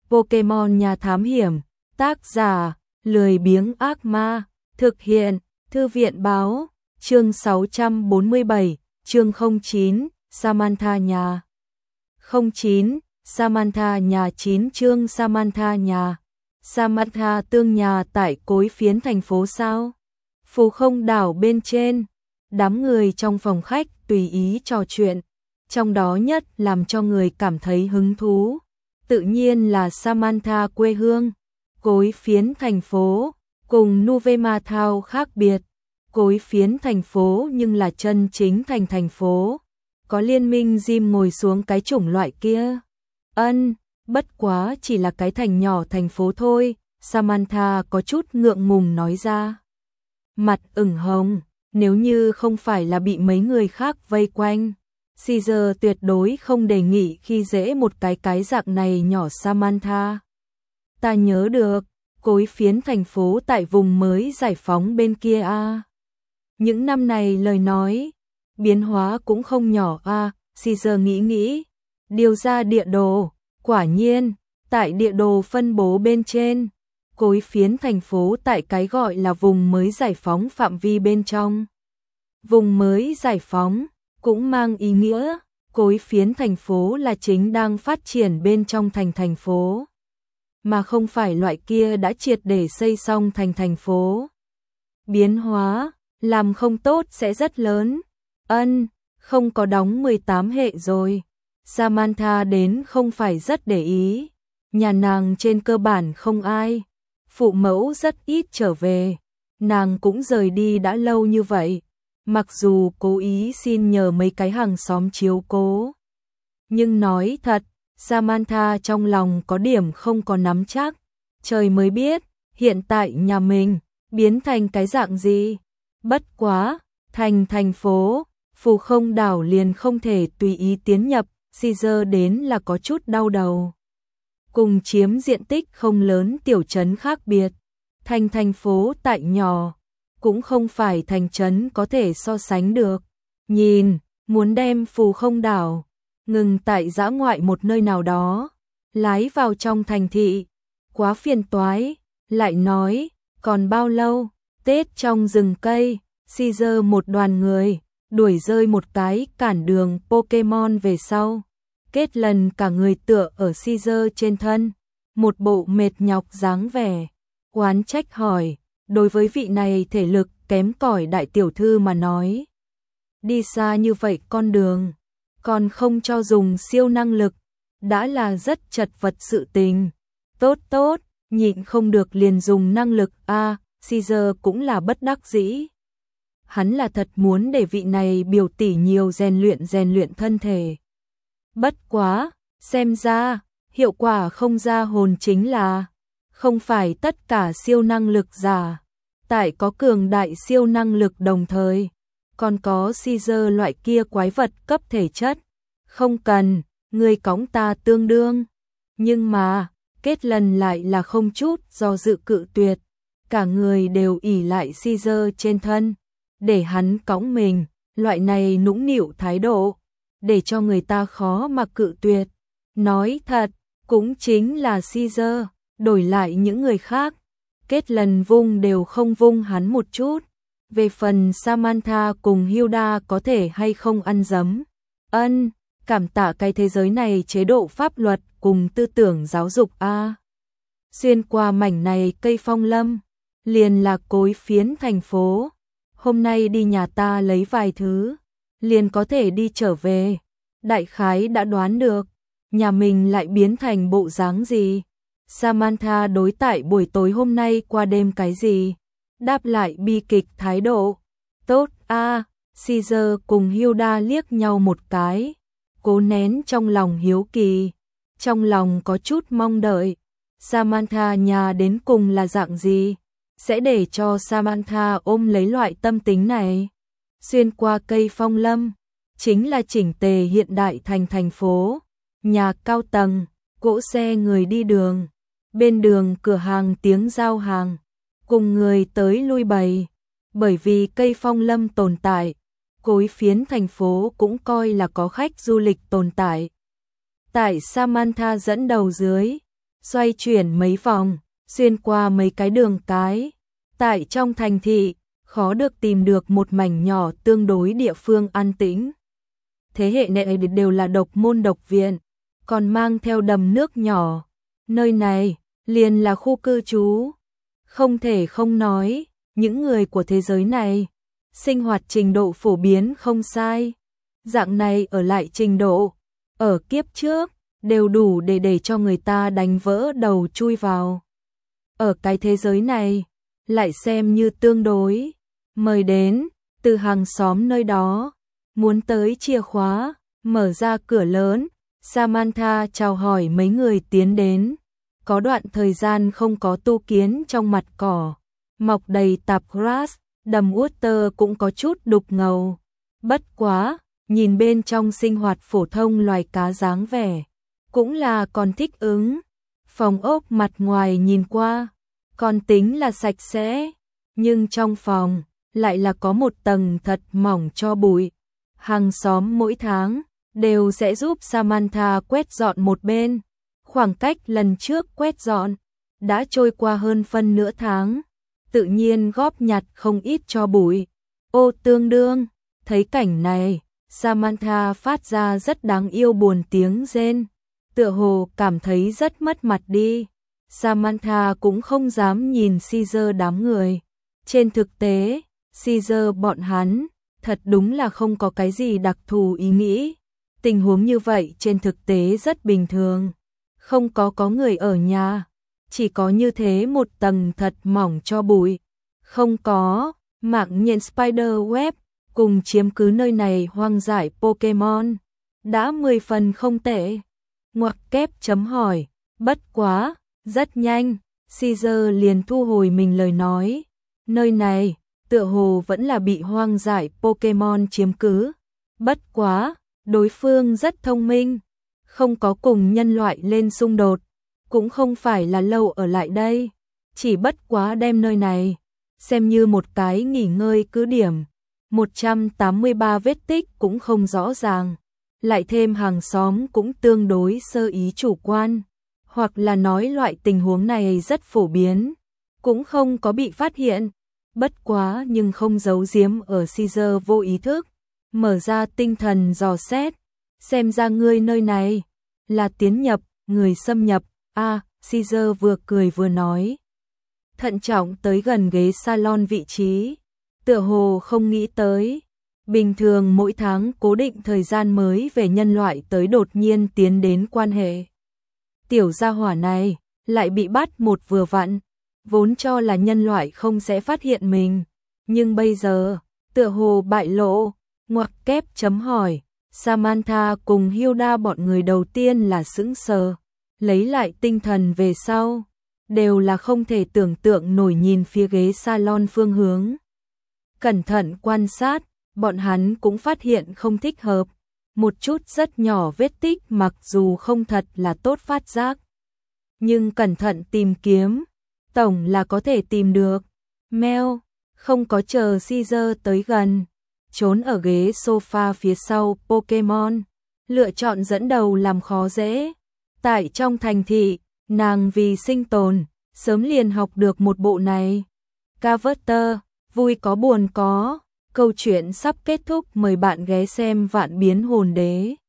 Pokemon nhà thám hiểm, tác giả, lười biếng ác ma, thực hiện, thư viện báo, chương 647, chương 09, Samantha nhà. 09, Samantha nhà 9 chương Samantha nhà. Samantha tương nhà tại cối phiến thành phố sao? Phù không đảo bên trên, đám người trong phòng khách tùy ý trò chuyện, trong đó nhất làm cho người cảm thấy hứng thú, tự nhiên là Samantha quê hương. Cối phiến thành phố, cùng Nuvema Town khác biệt, cối phiến thành phố nhưng là chân chính thành phố, có liên minh gym ngồi xuống cái chủng loại kia. Bất quá chỉ là cái thành nhỏ thành phố thôi, Samantha có chút ngượng ngùng nói ra. Mặt ửng hồng, nếu như không phải là bị mấy người khác vây quanh, Caesar tuyệt đối không đề nghị khi dễ một cái dạng này nhỏ Samantha. Ta nhớ được, cối phiến thành phố tại vùng mới giải phóng bên kia a. Những năm này lời nói, biến hóa cũng không nhỏ a, Caesar nghĩ, điều ra địa đồ, quả nhiên, tại địa đồ phân bố bên trên, cối phiến thành phố tại cái gọi là vùng mới giải phóng phạm vi bên trong. Vùng mới giải phóng cũng mang ý nghĩa, cối phiến thành phố là chính đang phát triển bên trong thành phố, mà không phải loại kia đã triệt để xây xong thành phố. Biến hóa, làm không tốt sẽ rất lớn. Không có đóng 18 hệ rồi. Samantha đến không phải rất để ý. Nhà nàng trên cơ bản không ai. Phụ mẫu rất ít trở về. Nàng cũng rời đi đã lâu như vậy. Mặc dù cố ý xin nhờ mấy cái hàng xóm chiếu cố. Nhưng nói thật, Samantha trong lòng có điểm không có nắm chắc. Trời mới biết, hiện tại nhà mình biến thành cái dạng gì. Bất quá, thành phố, phù không đảo liền không thể tùy ý tiến nhập, Caesar đến là có chút đau đầu. Cùng chiếm diện tích không lớn tiểu trấn khác biệt, thành phố tại nhỏ, cũng không phải thành trấn có thể so sánh được. Nhìn, muốn đem phù không đảo, ngừng tại dã ngoại một nơi nào đó, lái vào trong thành thị, quá phiền toái, lại nói, còn bao lâu, Tết trong rừng cây, Caesar một đoàn người, đuổi rơi một cái cản đường Pokemon về sau. Kết lần cả người tựa ở Caesar trên thân, một bộ mệt nhọc dáng vẻ, oán trách hỏi, đối với vị này thể lực kém cỏi đại tiểu thư mà nói. Đi xa như vậy con đường, còn không cho dùng siêu năng lực, đã là rất chật vật sự tình. Tốt, nhịn không được liền dùng năng lực a. Caesar cũng là bất đắc dĩ. Hắn là thật muốn để vị này biểu tỷ nhiều rèn luyện thân thể. Bất quá, xem ra, hiệu quả không ra hồn chính là, không phải tất cả siêu năng lực giả, tại có cường đại siêu năng lực đồng thời, còn có Caesar loại kia quái vật cấp thể chất. Không cần, người cõng ta tương đương. Nhưng mà, kết lần lại là không chút do dự cự tuyệt. Cả người đều ỷ lại Caesar trên thân, để hắn cõng mình, loại này nũng nịu thái độ, để cho người ta khó mà cự tuyệt. Nói thật, cũng chính là Caesar, đổi lại những người khác, kết lần vung đều không vung hắn một chút. Về phần Samantha cùng Hilda có thể hay không ăn dấm, cảm tạ cái thế giới này chế độ pháp luật cùng tư tưởng giáo dục a. Xuyên qua mảnh này cây phong lâm, liền là cối phiến thành phố. Hôm nay đi nhà ta lấy vài thứ, liền có thể đi trở về. Đại khái đã đoán được, nhà mình lại biến thành bộ dáng gì. Samantha đối tại buổi tối hôm nay qua đêm cái gì, đáp lại bi kịch thái độ. Tốt a. Caesar cùng Hilda liếc nhau một cái, cố nén trong lòng hiếu kỳ, trong lòng có chút mong đợi. Samantha nhà đến cùng là dạng gì, sẽ để cho Samantha ôm lấy loại tâm tính này. Xuyên qua cây phong lâm, chính là chỉnh tề hiện đại thành phố, nhà cao tầng, cỗ xe người đi đường, bên đường cửa hàng tiếng giao hàng, cùng người tới lui bày. Bởi vì cây phong lâm tồn tại, cối phiến thành phố cũng coi là có khách du lịch tồn tại. Tại Samantha dẫn đầu dưới, xoay chuyển mấy vòng, xuyên qua mấy cái đường cái. Tại trong thành thị, khó được tìm được một mảnh nhỏ tương đối địa phương an tĩnh. Thế hệ này đều là độc môn độc viện, còn mang theo đầm nước nhỏ. Nơi này liền là khu cư trú. Không thể không nói, những người của thế giới này, sinh hoạt trình độ phổ biến không sai. Dạng này ở lại trình độ, ở kiếp trước, đều đủ để cho người ta đánh vỡ đầu chui vào. Ở cái thế giới này, lại xem như tương đối. Mời đến, từ hàng xóm nơi đó, muốn tới chìa khóa, mở ra cửa lớn, Samantha chào hỏi mấy người tiến đến. Có đoạn thời gian không có tu kiến trong mặt cỏ, mọc đầy tạp grass, đầm water cũng có chút đục ngầu. Bất quá, nhìn bên trong sinh hoạt phổ thông loài cá dáng vẻ, cũng là còn thích ứng. Phòng ốc mặt ngoài nhìn qua, còn tính là sạch sẽ, nhưng trong phòng lại là có một tầng thật mỏng tro bụi. Hàng xóm mỗi tháng đều sẽ giúp Samantha quét dọn một bên. Khoảng cách lần trước quét dọn đã trôi qua hơn phân nửa tháng, tự nhiên góp nhặt không ít tro bụi. Ô tương đương, thấy cảnh này, Samantha phát ra rất đáng yêu buồn tiếng rên, tựa hồ cảm thấy rất mất mặt đi. Samantha cũng không dám nhìn Caesar đám người. Trên thực tế, Caesar bọn hắn thật đúng là không có cái gì đặc thù ý nghĩ. Tình huống như vậy trên thực tế rất bình thường. Không có người ở nhà, chỉ có như thế một tầng thật mỏng tro bụi. Không có mạng nhện spider web cùng chiếm cứ nơi này hoang dại Pokemon. Đã 10 phần không tệ. Ngoặc kép chấm hỏi, bất quá, rất nhanh, Caesar liền thu hồi mình lời nói. Nơi này, tựa hồ vẫn là bị hoang dại Pokemon chiếm cứ. Bất quá, đối phương rất thông minh, không có cùng nhân loại lên xung đột, cũng không phải là lâu ở lại đây, chỉ bất quá đem nơi này xem như một cái nghỉ ngơi cứ điểm. 183 vết tích cũng không rõ ràng, lại thêm hàng xóm cũng tương đối sơ ý chủ quan, hoặc là nói loại tình huống này rất phổ biến, cũng không có bị phát hiện. Bất quá nhưng không giấu giếm ở Caesar vô ý thức, mở ra tinh thần dò xét, xem ra ngươi nơi này là tiến nhập, người xâm nhập. Caesar vừa cười vừa nói, thận trọng tới gần ghế salon vị trí, tựa hồ không nghĩ tới, bình thường mỗi tháng cố định thời gian mới về nhân loại tới đột nhiên tiến đến quan hệ. Tiểu gia hỏa này lại bị bắt một vừa vặn, vốn cho là nhân loại không sẽ phát hiện mình, nhưng bây giờ, tựa hồ bại lộ. Ngoặc kép chấm hỏi, Samantha cùng Hilda bọn người đầu tiên là sững sờ, lấy lại tinh thần về sau, đều là không thể tưởng tượng nổi nhìn phía ghế salon phương hướng. Cẩn thận quan sát, bọn hắn cũng phát hiện không thích hợp, một chút rất nhỏ vết tích mặc dù không thật là tốt phát giác, nhưng cẩn thận tìm kiếm, tổng là có thể tìm được. Mèo, không có chờ Caesar tới gần, trốn ở ghế sofa phía sau Pokemon, lựa chọn dẫn đầu làm khó dễ. Tại trong thành thị, nàng vì sinh tồn, sớm liền học được một bộ này. Carver, vui có buồn có, câu chuyện sắp kết thúc, mời bạn ghé xem Vạn Biến Hồn Đế.